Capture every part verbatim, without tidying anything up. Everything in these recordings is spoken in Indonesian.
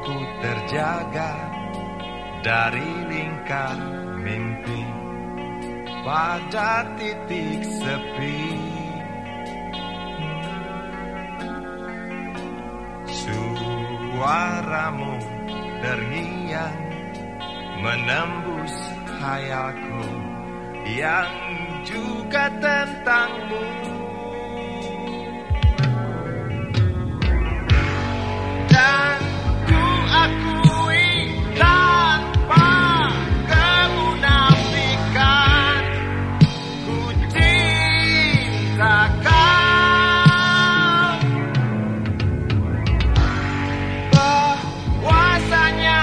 ku terjaga dari lingkar mimpi pada titik sepi. Suaramu terngiang menembus hayalku yang juga tentangmu. Dan ku akui tanpa kemunafikan, ku cinta kau. Bahwasanya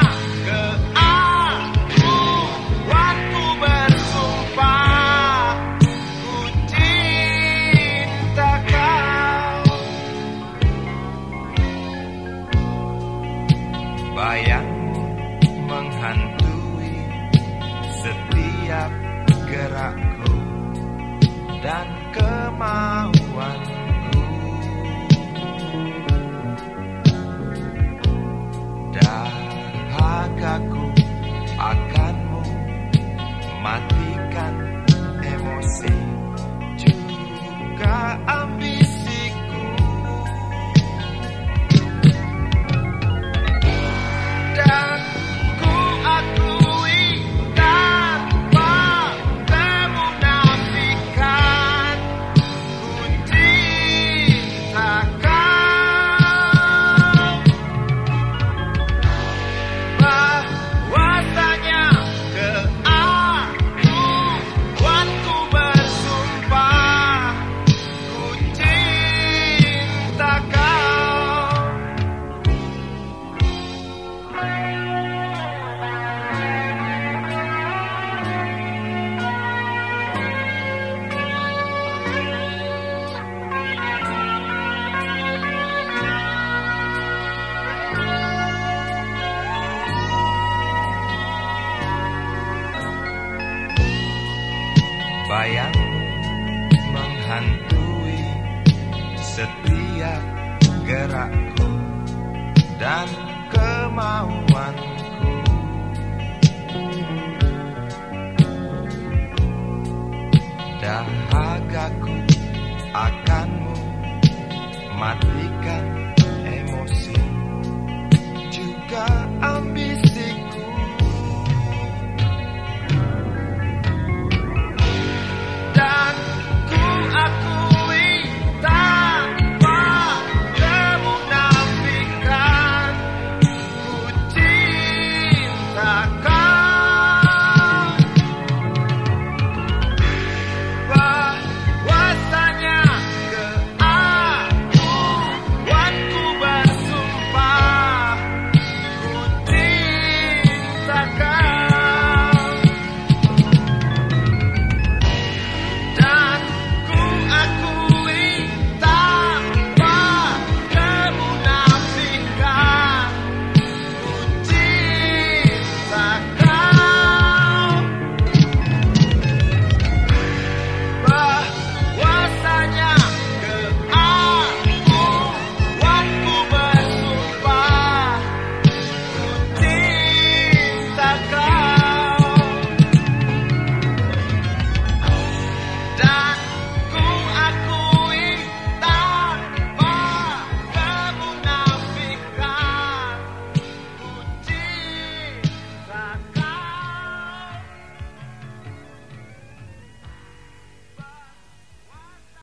keakuanku bersumpah, ku cinta kau. Bayangmu menghantui setiap gerakku dan kemauanku. Dahagaku akanmu matikan emosi juga ambisiku. Dan ku akui tanpa kemunafikan, ku cinta kau. Bahwasanya keakuanku bersumpah, ku cinta kau. Bayang menghantui setiap gerakku dan kemauan.